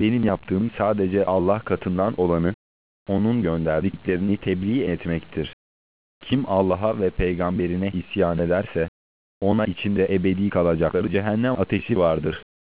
Benim yaptığım sadece Allah katından olanı, onun gönderdiklerini tebliğ etmektir. Kim Allah'a ve peygamberine isyan ederse, ona içinde ebedi kalacakları cehennem ateşi vardır.